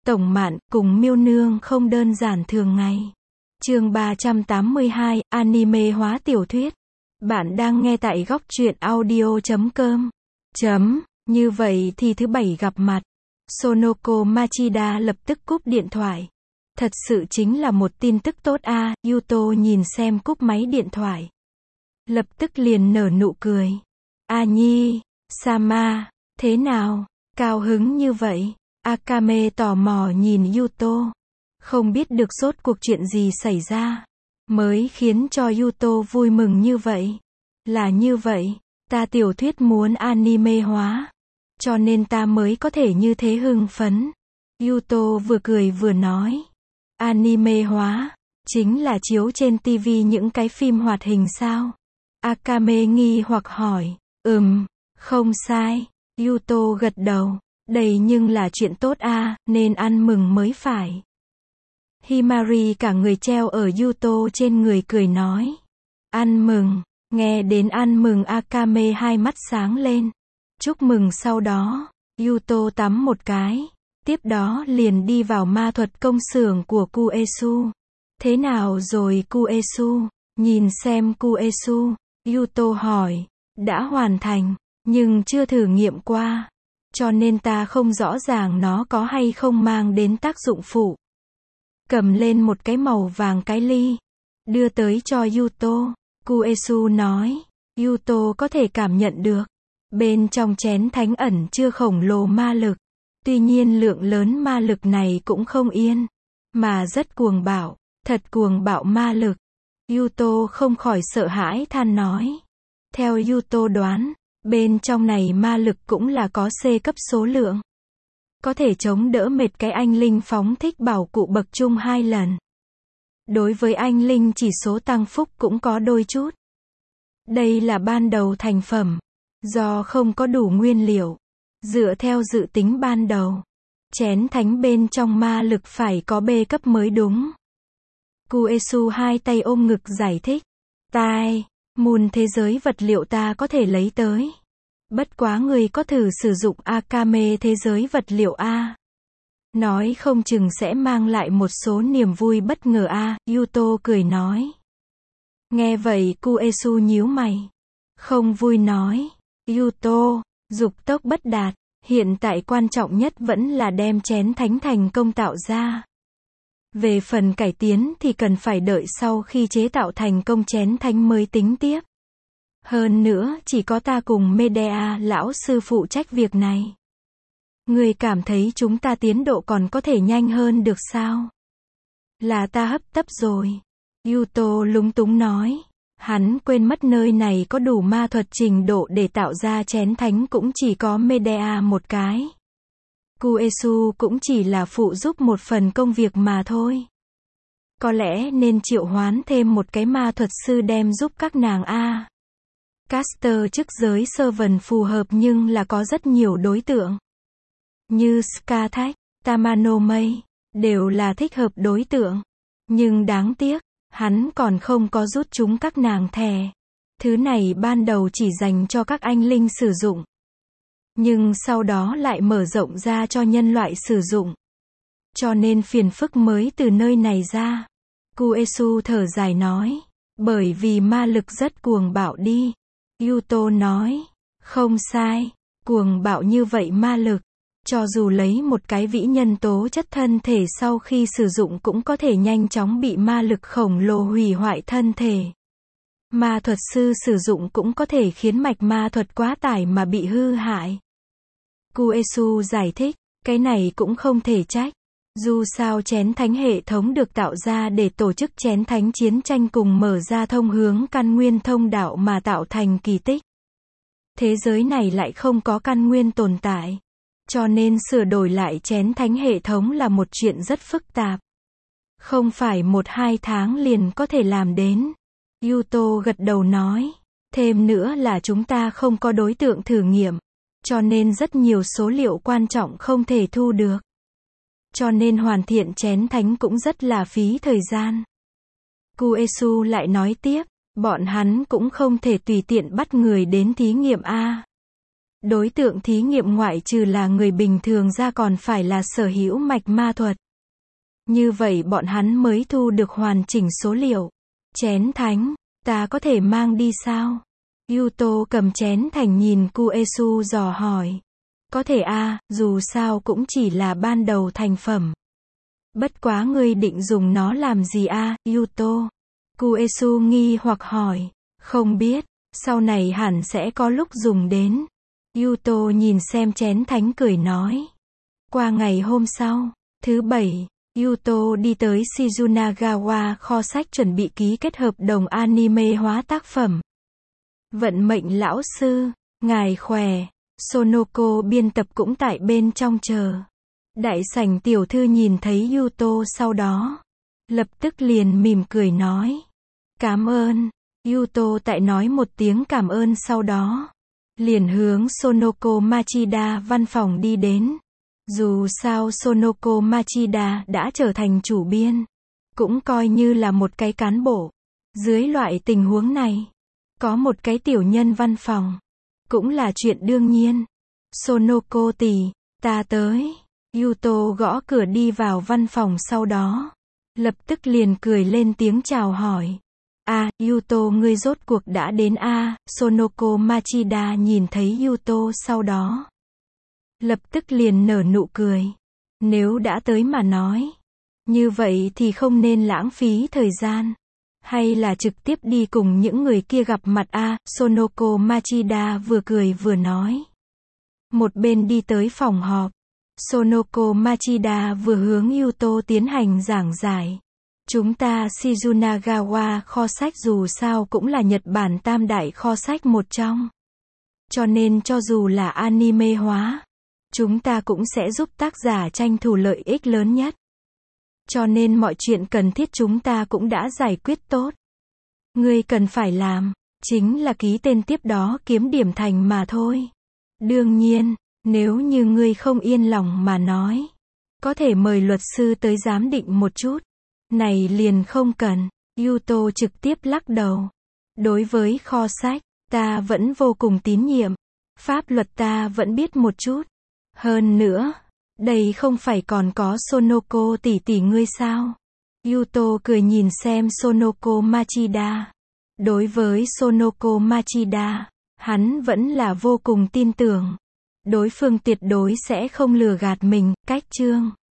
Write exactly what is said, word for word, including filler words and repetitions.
Tổng Mạn cùng Miêu Nương không đơn giản thường ngày. Chương ba trăm tám mươi hai, anime hóa tiểu thuyết. Bạn đang nghe tại góc truyện audio chấm com. Chấm, như vậy thì thứ bảy gặp mặt. Sonoko Machida lập tức cúp điện thoại. Thật sự chính là một tin tức tốt a, à, Yuto nhìn xem cúp máy điện thoại. Lập tức liền nở nụ cười. A Nhi, Sama, thế nào, cao hứng như vậy? Akame tò mò nhìn Yuto. Không biết được rốt cuộc chuyện gì xảy ra, mới khiến cho Yuto vui mừng như vậy. Là như vậy, ta tiểu thuyết muốn anime hóa, cho nên ta mới có thể như thế hưng phấn. Yuto vừa cười vừa nói. Anime hóa, chính là chiếu trên ti vi những cái phim hoạt hình sao? Akame nghi hoặc hỏi. Ừm, không sai. Yuto gật đầu. Đây nhưng là chuyện tốt a, à, nên ăn mừng mới phải. Himari cả người treo ở Yuto trên người cười nói. Ăn mừng, nghe đến ăn mừng Akame hai mắt sáng lên. Chúc mừng sau đó, Yuto tắm một cái. Tiếp đó liền đi vào ma thuật công xưởng của Kuesu. Thế nào rồi Kuesu? Nhìn xem Kuesu, Yuto hỏi. Đã hoàn thành, nhưng chưa thử nghiệm qua. Cho nên ta không rõ ràng nó có hay không mang đến tác dụng phụ. Cầm lên một cái màu vàng cái ly, đưa tới cho Yuto. Kuesu nói. Yuto có thể cảm nhận được. Bên trong chén thánh ẩn chứa khổng lồ ma lực. Tuy nhiên lượng lớn ma lực này cũng không yên, mà rất cuồng bạo, thật cuồng bạo ma lực. Yuto không khỏi sợ hãi than nói. Theo Yuto đoán, bên trong này ma lực cũng là có C cấp số lượng. Có thể chống đỡ mệt cái anh linh phóng thích bảo cụ bậc trung hai lần. Đối với anh linh chỉ số tăng phúc cũng có đôi chút. Đây là ban đầu thành phẩm. Do không có đủ nguyên liệu. Dựa theo dự tính ban đầu, chén thánh bên trong ma lực phải có B cấp mới đúng. Kuesu hai tay ôm ngực giải thích. Tai, mùn thế giới vật liệu ta có thể lấy tới. Bất quá người có thử sử dụng Akame thế giới vật liệu A. Nói không chừng sẽ mang lại một số niềm vui bất ngờ A, Yuto cười nói. Nghe vậy Kuesu nhíu mày. Không vui nói. Yuto, dục tốc bất đạt, hiện tại quan trọng nhất vẫn là đem chén thánh thành công tạo ra. Về phần cải tiến thì cần phải đợi sau khi chế tạo thành công chén thánh mới tính tiếp. Hơn nữa, chỉ có ta cùng Medea lão sư phụ trách việc này. Người cảm thấy chúng ta tiến độ còn có thể nhanh hơn được sao? Là ta hấp tấp rồi. Yuto lúng túng nói. Hắn quên mất nơi này có đủ ma thuật trình độ để tạo ra chén thánh cũng chỉ có Medea một cái. Kuesu cũng chỉ là phụ giúp một phần công việc mà thôi. Có lẽ nên triệu hoán thêm một cái ma thuật sư đem giúp các nàng a. Caster chức giới servant phù hợp nhưng là có rất nhiều đối tượng. Như Skathach, Tamanomei, đều là thích hợp đối tượng. Nhưng đáng tiếc, hắn còn không có rút chúng các nàng thẻ. Thứ này ban đầu chỉ dành cho các anh linh sử dụng. Nhưng sau đó lại mở rộng ra cho nhân loại sử dụng. Cho nên phiền phức mới từ nơi này ra. Kuesu thở dài nói. Bởi vì ma lực rất cuồng bạo đi. Yuto nói. Không sai. Cuồng bạo như vậy ma lực. Cho dù lấy một cái vĩ nhân tố chất thân thể sau khi sử dụng cũng có thể nhanh chóng bị ma lực khổng lồ hủy hoại thân thể. Ma thuật sư sử dụng cũng có thể khiến mạch ma thuật quá tải mà bị hư hại. Kuesu giải thích, cái này cũng không thể trách. Dù sao chén thánh hệ thống được tạo ra để tổ chức chén thánh chiến tranh cùng mở ra thông hướng căn nguyên thông đạo mà tạo thành kỳ tích. Thế giới này lại không có căn nguyên tồn tại. Cho nên sửa đổi lại chén thánh hệ thống là một chuyện rất phức tạp. Không phải một hai tháng liền có thể làm đến. Yuto gật đầu nói. Thêm nữa là chúng ta không có đối tượng thử nghiệm. Cho nên rất nhiều số liệu quan trọng không thể thu được. Cho nên hoàn thiện chén thánh cũng rất là phí thời gian. Kuesu lại nói tiếp. Bọn hắn cũng không thể tùy tiện bắt người đến thí nghiệm a. Đối tượng thí nghiệm ngoại trừ là người bình thường ra còn phải là sở hữu mạch ma thuật. Như vậy bọn hắn mới thu được hoàn chỉnh số liệu. Chén thánh, ta có thể mang đi sao? Yuto cầm chén thành nhìn Kuesu dò hỏi. Có thể a, dù sao cũng chỉ là ban đầu thành phẩm. Bất quá ngươi định dùng nó làm gì a, Yuto? Kuesu nghi hoặc hỏi. Không biết, sau này hẳn sẽ có lúc dùng đến. Yuto nhìn xem chén thánh cười nói. Qua ngày hôm sau, thứ bảy, Yuto đi tới Shizunagawa kho sách chuẩn bị ký kết hợp đồng anime hóa tác phẩm. Vận mệnh lão sư, ngài khỏe. Sonoko biên tập cũng tại bên trong chờ. Đại sảnh tiểu thư nhìn thấy Yuto sau đó, lập tức liền mỉm cười nói. Cảm ơn. Yuto tại nói một tiếng cảm ơn sau đó, liền hướng Sonoko Machida văn phòng đi đến. Dù sao Sonoko Machida đã trở thành chủ biên, cũng coi như là một cái cán bộ. Dưới loại tình huống này, có một cái tiểu nhân văn phòng, cũng là chuyện đương nhiên. Sonoko tỷ, ta tới. Yuto gõ cửa đi vào văn phòng sau đó, lập tức liền cười lên tiếng chào hỏi. A, à, Yuto ngươi rốt cuộc đã đến a, à, Sonoko Machida nhìn thấy Yuto sau đó, lập tức liền nở nụ cười. Nếu đã tới mà nói, như vậy thì không nên lãng phí thời gian. Hay là trực tiếp đi cùng những người kia gặp mặt a, à, Sonoko Machida vừa cười vừa nói. Một bên đi tới phòng họp, Sonoko Machida vừa hướng Yuto tiến hành giảng giải. Chúng ta Shizunagawa kho sách dù sao cũng là Nhật Bản tam đại kho sách một trong. Cho nên cho dù là anime hóa, chúng ta cũng sẽ giúp tác giả tranh thủ lợi ích lớn nhất. Cho nên mọi chuyện cần thiết chúng ta cũng đã giải quyết tốt. Ngươi cần phải làm, chính là ký tên tiếp đó kiếm điểm thành mà thôi. Đương nhiên, nếu như ngươi không yên lòng mà nói, có thể mời luật sư tới giám định một chút. Này liền không cần. Yuto trực tiếp lắc đầu. Đối với kho sách, ta vẫn vô cùng tín nhiệm. Pháp luật ta vẫn biết một chút. Hơn nữa, đây không phải còn có Sonoko tỷ tỷ ngươi sao? Yuto cười nhìn xem Sonoko Machida. Đối với Sonoko Machida, hắn vẫn là vô cùng tin tưởng. Đối phương tuyệt đối sẽ không lừa gạt mình. Cách chương